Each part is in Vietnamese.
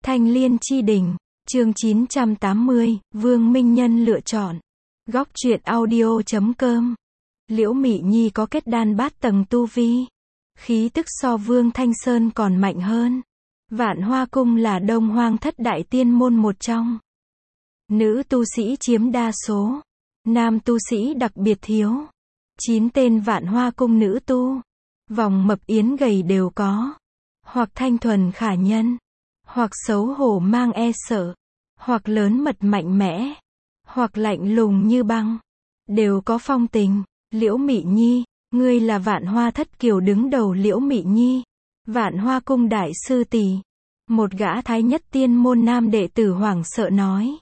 Thanh Liên Chi Đình, chương 980, Vương Minh Nhân lựa chọn. Góc truyện audio.com. Liễu Mị Nhi có kết đan bát tầng tu vi. Khí tức so Vương Thanh Sơn còn mạnh hơn. Vạn Hoa Cung là Đông Hoang thất đại tiên môn một trong. Nữ tu sĩ chiếm đa số. Nam tu sĩ đặc biệt thiếu. 9 tên Vạn Hoa Cung nữ tu. Vòng mập yến gầy đều có. Hoặc thanh thuần khả nhân. Hoặc xấu hổ mang e sợ. Hoặc lớn mật mạnh mẽ. Hoặc lạnh lùng như băng. Đều có phong tình. Liễu Mị Nhi, ngươi là Vạn Hoa thất kiều đứng đầu. Liễu Mị Nhi, Vạn Hoa Cung đại sư tỷ. Một gã thái nhất tiên môn nam đệ tử hoảng sợ nói.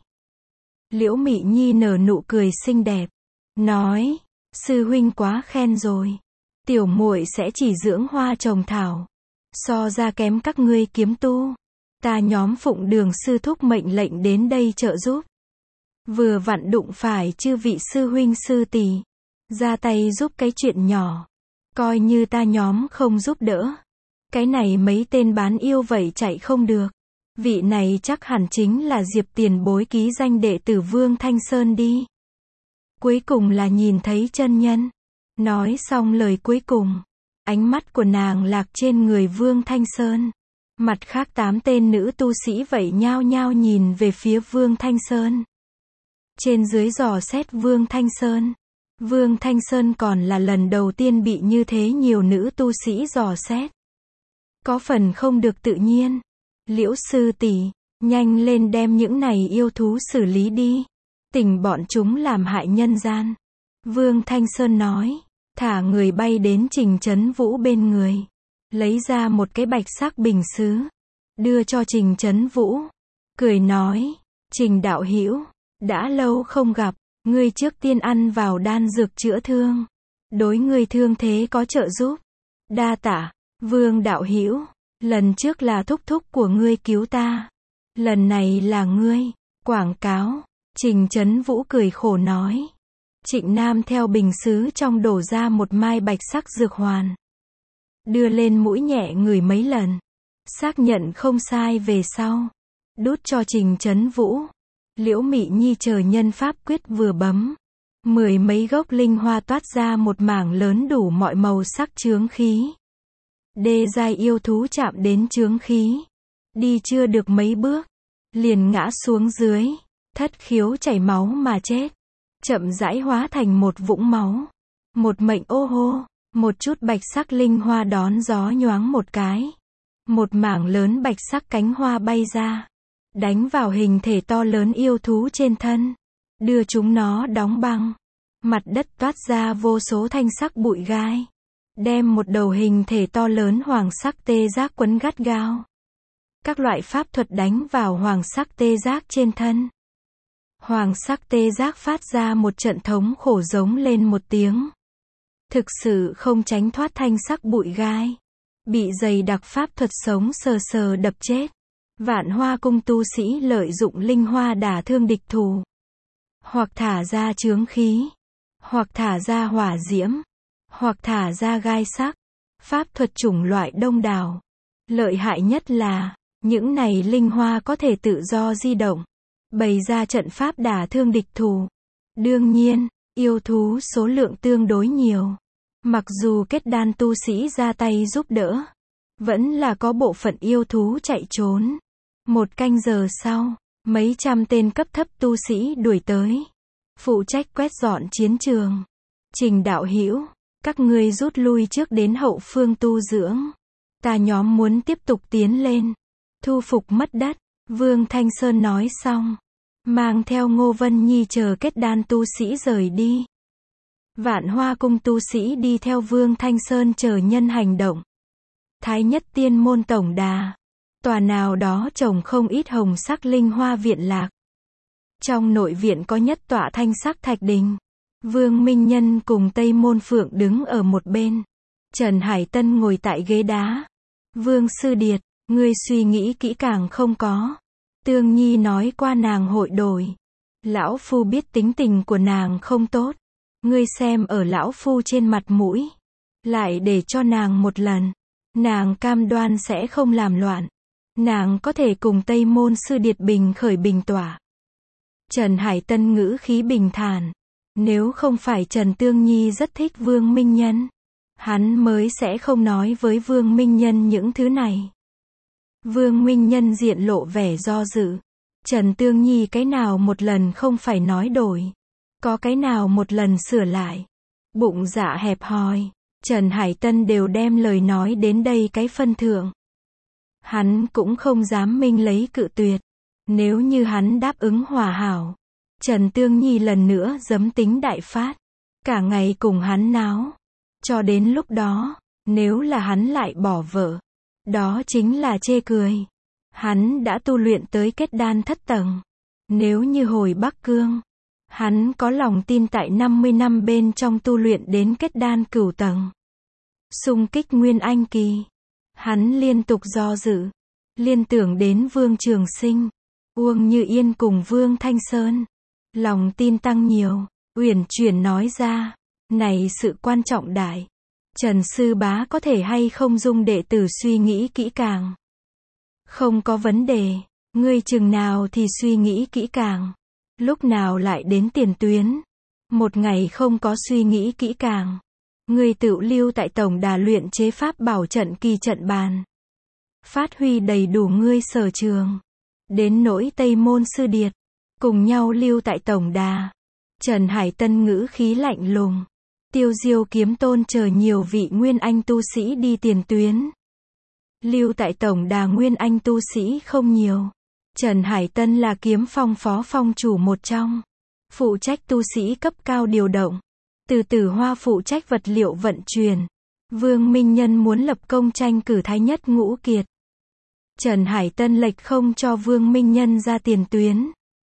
Liễu Mị Nhi nở nụ cười xinh đẹp. Nói, sư huynh quá khen rồi. Tiểu muội sẽ chỉ dưỡng hoa trồng thảo. So ra kém các ngươi kiếm tu. Ta nhóm Phụng Đường sư thúc mệnh lệnh đến đây trợ giúp. Vừa vặn đụng phải chư vị sư huynh sư tỷ. Ra tay giúp cái chuyện nhỏ. Coi như ta nhóm không giúp đỡ. Cái này mấy tên bán yêu vậy chạy không được. Vị này chắc hẳn chính là Diệp tiền bối ký danh đệ tử Vương Thanh Sơn đi. Cuối cùng là nhìn thấy chân nhân. Nói xong lời cuối cùng. Ánh mắt của nàng lạc trên người Vương Thanh Sơn. Mặt khác 8 tên nữ tu sĩ vậy nhao nhao nhìn về phía Vương Thanh Sơn. Trên dưới dò xét Vương Thanh Sơn. Vương Thanh Sơn còn là lần đầu tiên bị như thế nhiều nữ tu sĩ dò xét. Có phần không được tự nhiên. Liễu sư tỷ, nhanh lên đem những này yêu thú xử lý đi. Tỉnh bọn chúng làm hại nhân gian. Vương Thanh Sơn nói. Thả người bay đến Trình Chấn Vũ bên người. Lấy ra một cái bạch sắc bình sứ. Đưa cho Trình Chấn Vũ. Cười nói. Trình đạo hữu, đã lâu không gặp. Ngươi trước tiên ăn vào đan dược chữa thương. Đối ngươi thương thế có trợ giúp. Đa tạ, Vương đạo hữu. Lần trước là thúc thúc của ngươi cứu ta. Lần này là ngươi. Quảng cáo. Trình Chấn Vũ cười khổ nói. Trịnh Nam theo bình sứ trong đổ ra một mai bạch sắc dược hoàn. Đưa lên mũi nhẹ ngửi mấy lần. Xác nhận không sai về sau. Đút cho Trình Chấn Vũ. Liễu Mị Nhi chờ nhân pháp quyết vừa bấm. 10 mấy gốc linh hoa toát ra một mảng lớn đủ mọi màu sắc chướng khí. Đê giai yêu thú chạm đến chướng khí. Đi chưa được mấy bước. Liền ngã xuống dưới. Thất khiếu chảy máu mà chết. Chậm rãi hóa thành một vũng máu. Một mệnh ô hô. Một chút bạch sắc linh hoa đón gió nhoáng một cái. Một mảng lớn bạch sắc cánh hoa bay ra. Đánh vào hình thể to lớn yêu thú trên thân. Đưa chúng nó đóng băng. Mặt đất toát ra vô số thanh sắc bụi gai. Đem một đầu hình thể to lớn hoàng sắc tê giác quấn gắt gao. Các loại pháp thuật đánh vào hoàng sắc tê giác trên thân. Hoàng sắc tê giác phát ra một trận thống khổ giống lên một tiếng. Thực sự không tránh thoát thanh sắc bụi gai. Bị dày đặc pháp thuật sống sờ sờ đập chết. Vạn Hoa Cung tu sĩ lợi dụng linh hoa đả thương địch thủ. Hoặc thả ra chướng khí. Hoặc thả ra hỏa diễm. Hoặc thả ra gai sắc. Pháp thuật chủng loại đông đảo. Lợi hại nhất là, những này linh hoa có thể tự do di động. Bày ra trận pháp đả thương địch thủ. Đương nhiên, yêu thú số lượng tương đối nhiều. Mặc dù kết đan tu sĩ ra tay giúp đỡ. Vẫn là có bộ phận yêu thú chạy trốn. 1 canh giờ sau, mấy trăm tên cấp thấp tu sĩ đuổi tới. Phụ trách quét dọn chiến trường. Trình đạo hữu, các ngươi rút lui trước đến hậu phương tu dưỡng. Ta nhóm muốn tiếp tục tiến lên. Thu phục mất đất. Vương Thanh Sơn nói xong. Mang theo Ngô Vân Nhi chờ kết đan tu sĩ rời đi. Vạn Hoa Cung tu sĩ đi theo Vương Thanh Sơn chờ nhân hành động. Thái nhất tiên môn tổng đà. Tòa nào đó trồng không ít hồng sắc linh hoa viện lạc. Trong nội viện có nhất tọa thanh sắc thạch đình. Vương Minh Nhân cùng Tây Môn Phượng đứng ở một bên. Trần Hải Tân ngồi tại ghế đá. Vương Sư Điệt, ngươi suy nghĩ kỹ càng không có. Tương Nhi nói qua nàng hội đổi. Lão Phu biết tính tình của nàng không tốt. Ngươi xem ở Lão Phu trên mặt mũi. Lại để cho nàng một lần. Nàng cam đoan sẽ không làm loạn. nàng có thể cùng Tây Môn Sư Điệt bình khởi bình tỏa. Trần Hải Tân ngữ khí bình thản. Nếu không phải Trần Tương Nhi rất thích Vương Minh Nhân, hắn mới sẽ không nói với Vương Minh Nhân những thứ này. Vương Minh Nhân diện lộ vẻ do dự. Trần Tương Nhi cái nào một lần không phải nói đổi, có cái nào một lần sửa lại. Bụng dạ hẹp hòi, Trần Hải Tân đều đem lời nói đến đây cái phân thượng. Hắn cũng không dám minh lấy cự tuyệt. Nếu như hắn đáp ứng hòa hảo, Trần Tương Nhi lần nữa giấm tính đại phát, cả ngày cùng hắn náo. Cho đến lúc đó, nếu là hắn lại bỏ vợ, đó chính là chê cười. Hắn đã tu luyện tới kết đan thất tầng. Nếu như hồi Bắc Cương, hắn có lòng tin tại 50 năm bên trong tu luyện đến kết đan cửu tầng. Xung kích Nguyên Anh kỳ. Hắn liên tục do dự, liên tưởng đến Vương Trường Sinh, Uông Như Yên cùng Vương Thanh Sơn. Lòng tin tăng nhiều, uyển chuyển nói ra, này sự quan trọng đại. Trần Sư Bá có thể hay không dung đệ tử suy nghĩ kỹ càng. Không có vấn đề, ngươi chừng nào thì suy nghĩ kỹ càng. Lúc nào lại đến tiền tuyến. Một ngày không có suy nghĩ kỹ càng. Ngươi tự lưu tại tổng đà luyện chế pháp bảo trận kỳ trận bàn. Phát huy đầy đủ ngươi sở trường. Đến nỗi Tây Môn Sư Điệt, cùng nhau lưu tại tổng đà. Trần Hải Tân ngữ khí lạnh lùng. Tiêu Diêu Kiếm Tôn chờ nhiều vị Nguyên Anh tu sĩ đi tiền tuyến. Lưu tại tổng đà Nguyên Anh tu sĩ không nhiều. Trần Hải Tân là Kiếm Phong phó phong chủ một trong. Phụ trách tu sĩ cấp cao điều động. Từ Tử Hoa phụ trách vật liệu vận chuyển. Vương Minh Nhân muốn lập công tranh cử thái nhất ngũ kiệt. Trần Hải Tân lệch không cho Vương Minh Nhân ra tiền tuyến.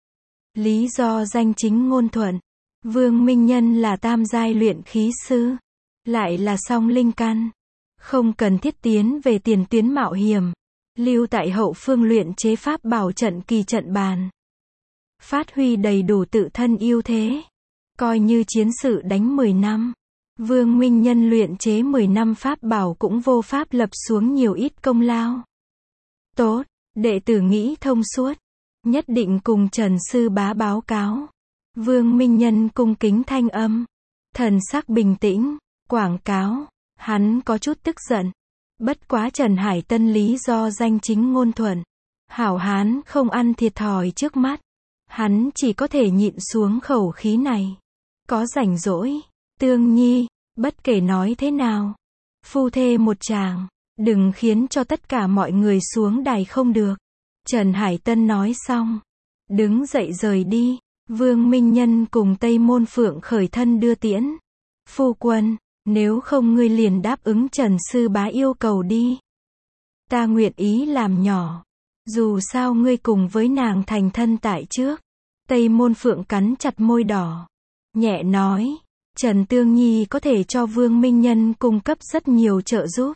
Lý do danh chính ngôn thuận. Vương Minh Nhân là tam giai luyện khí sư, lại là song linh căn, không cần thiết tiến về tiền tuyến mạo hiểm, lưu tại hậu phương luyện chế pháp bảo trận kỳ trận bàn, phát huy đầy đủ tự thân ưu thế, coi như chiến sự đánh 10 năm. Vương Minh Nhân luyện chế 10 năm pháp bảo cũng vô pháp lập xuống nhiều ít công lao. Tốt, đệ tử nghĩ thông suốt, nhất định cùng Trần Sư Bá báo cáo. Vương Minh Nhân cung kính thanh âm, thần sắc bình tĩnh, quảng cáo. Hắn có chút tức giận, bất quá Trần Hải Tân lý do danh chính ngôn thuận, hảo hán không ăn thiệt thòi trước mắt, hắn chỉ có thể nhịn xuống khẩu khí này. Có rảnh rỗi, Tương Nhi, bất kể nói thế nào, phu thê một chàng, đừng khiến cho tất cả mọi người xuống đài không được. Trần Hải Tân nói xong, đứng dậy rời đi. Vương Minh Nhân cùng Tây Môn Phượng khởi thân đưa tiễn. Phu quân, nếu không ngươi liền đáp ứng Trần Sư Bá yêu cầu đi. Ta nguyện ý làm nhỏ. Dù sao ngươi cùng với nàng thành thân tại trước. Tây Môn Phượng cắn chặt môi đỏ. Nhẹ nói, Trần Tương Nhi có thể cho Vương Minh Nhân cung cấp rất nhiều trợ giúp.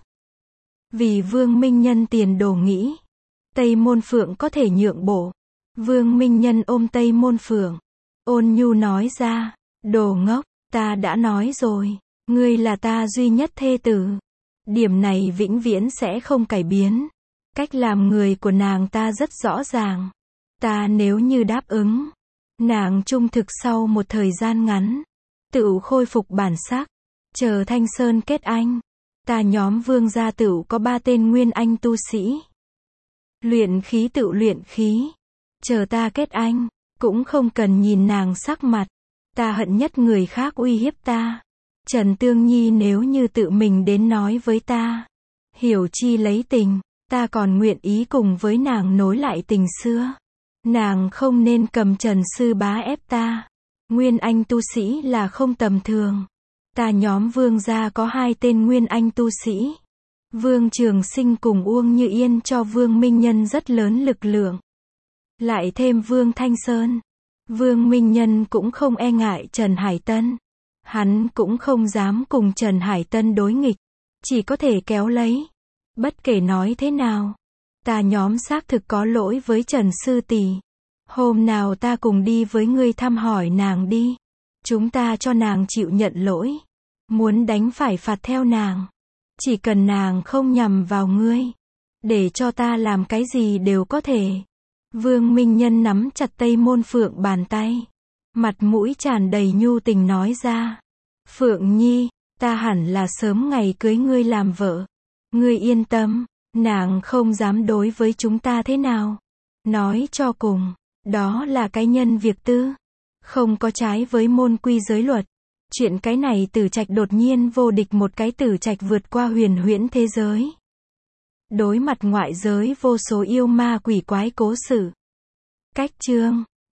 Vì Vương Minh Nhân tiền đồ nghĩ, Tây Môn Phượng có thể nhượng bộ. Vương Minh Nhân ôm Tây Môn Phượng, ôn nhu nói ra, đồ ngốc, ta đã nói rồi, ngươi là ta duy nhất thê tử. Điểm này vĩnh viễn sẽ không cải biến. Cách làm người của nàng ta rất rõ ràng. Ta nếu như đáp ứng, nàng trung thực sau một thời gian ngắn, tự khôi phục bản sắc, chờ Thanh Sơn kết anh. Ta nhóm Vương gia tự có 3 tên Nguyên Anh tu sĩ. Luyện khí tự luyện khí. Chờ ta kết anh, cũng không cần nhìn nàng sắc mặt. Ta hận nhất người khác uy hiếp ta. Trần Tương Nhi nếu như tự mình đến nói với ta, hiểu chi lấy tình, ta còn nguyện ý cùng với nàng nối lại tình xưa. Nàng không nên cầm Trần Sư Bá ép ta. Nguyên Anh tu sĩ là không tầm thường. Ta nhóm Vương gia có 2 tên Nguyên Anh tu sĩ. Vương Trường Sinh cùng Uông Như Yên cho Vương Minh Nhân rất lớn lực lượng. Lại thêm Vương Thanh Sơn. Vương Minh Nhân cũng không e ngại Trần Hải Tân. Hắn cũng không dám cùng Trần Hải Tân đối nghịch. Chỉ có thể kéo lấy. Bất kể nói thế nào, ta nhóm xác thực có lỗi với Trần Sư tỷ. Hôm nào ta cùng đi với ngươi thăm hỏi nàng đi. Chúng ta cho nàng chịu nhận lỗi. Muốn đánh phải phạt theo nàng. Chỉ cần nàng không nhằm vào ngươi. Để cho ta làm cái gì đều có thể. Vương Minh Nhân nắm chặt Tây Môn Phượng bàn tay. Mặt mũi tràn đầy nhu tình nói ra. Phượng Nhi, ta hẳn là sớm ngày cưới ngươi làm vợ. Ngươi yên tâm, nàng không dám đối với chúng ta thế nào. Nói cho cùng, đó là cái nhân việc tư. Không có trái với môn quy giới luật. Chuyện cái này Tử Trạch đột nhiên vô địch một cái Tử Trạch vượt qua huyền huyễn thế giới. Đối mặt ngoại giới vô số yêu ma quỷ quái cố sự. Cách chương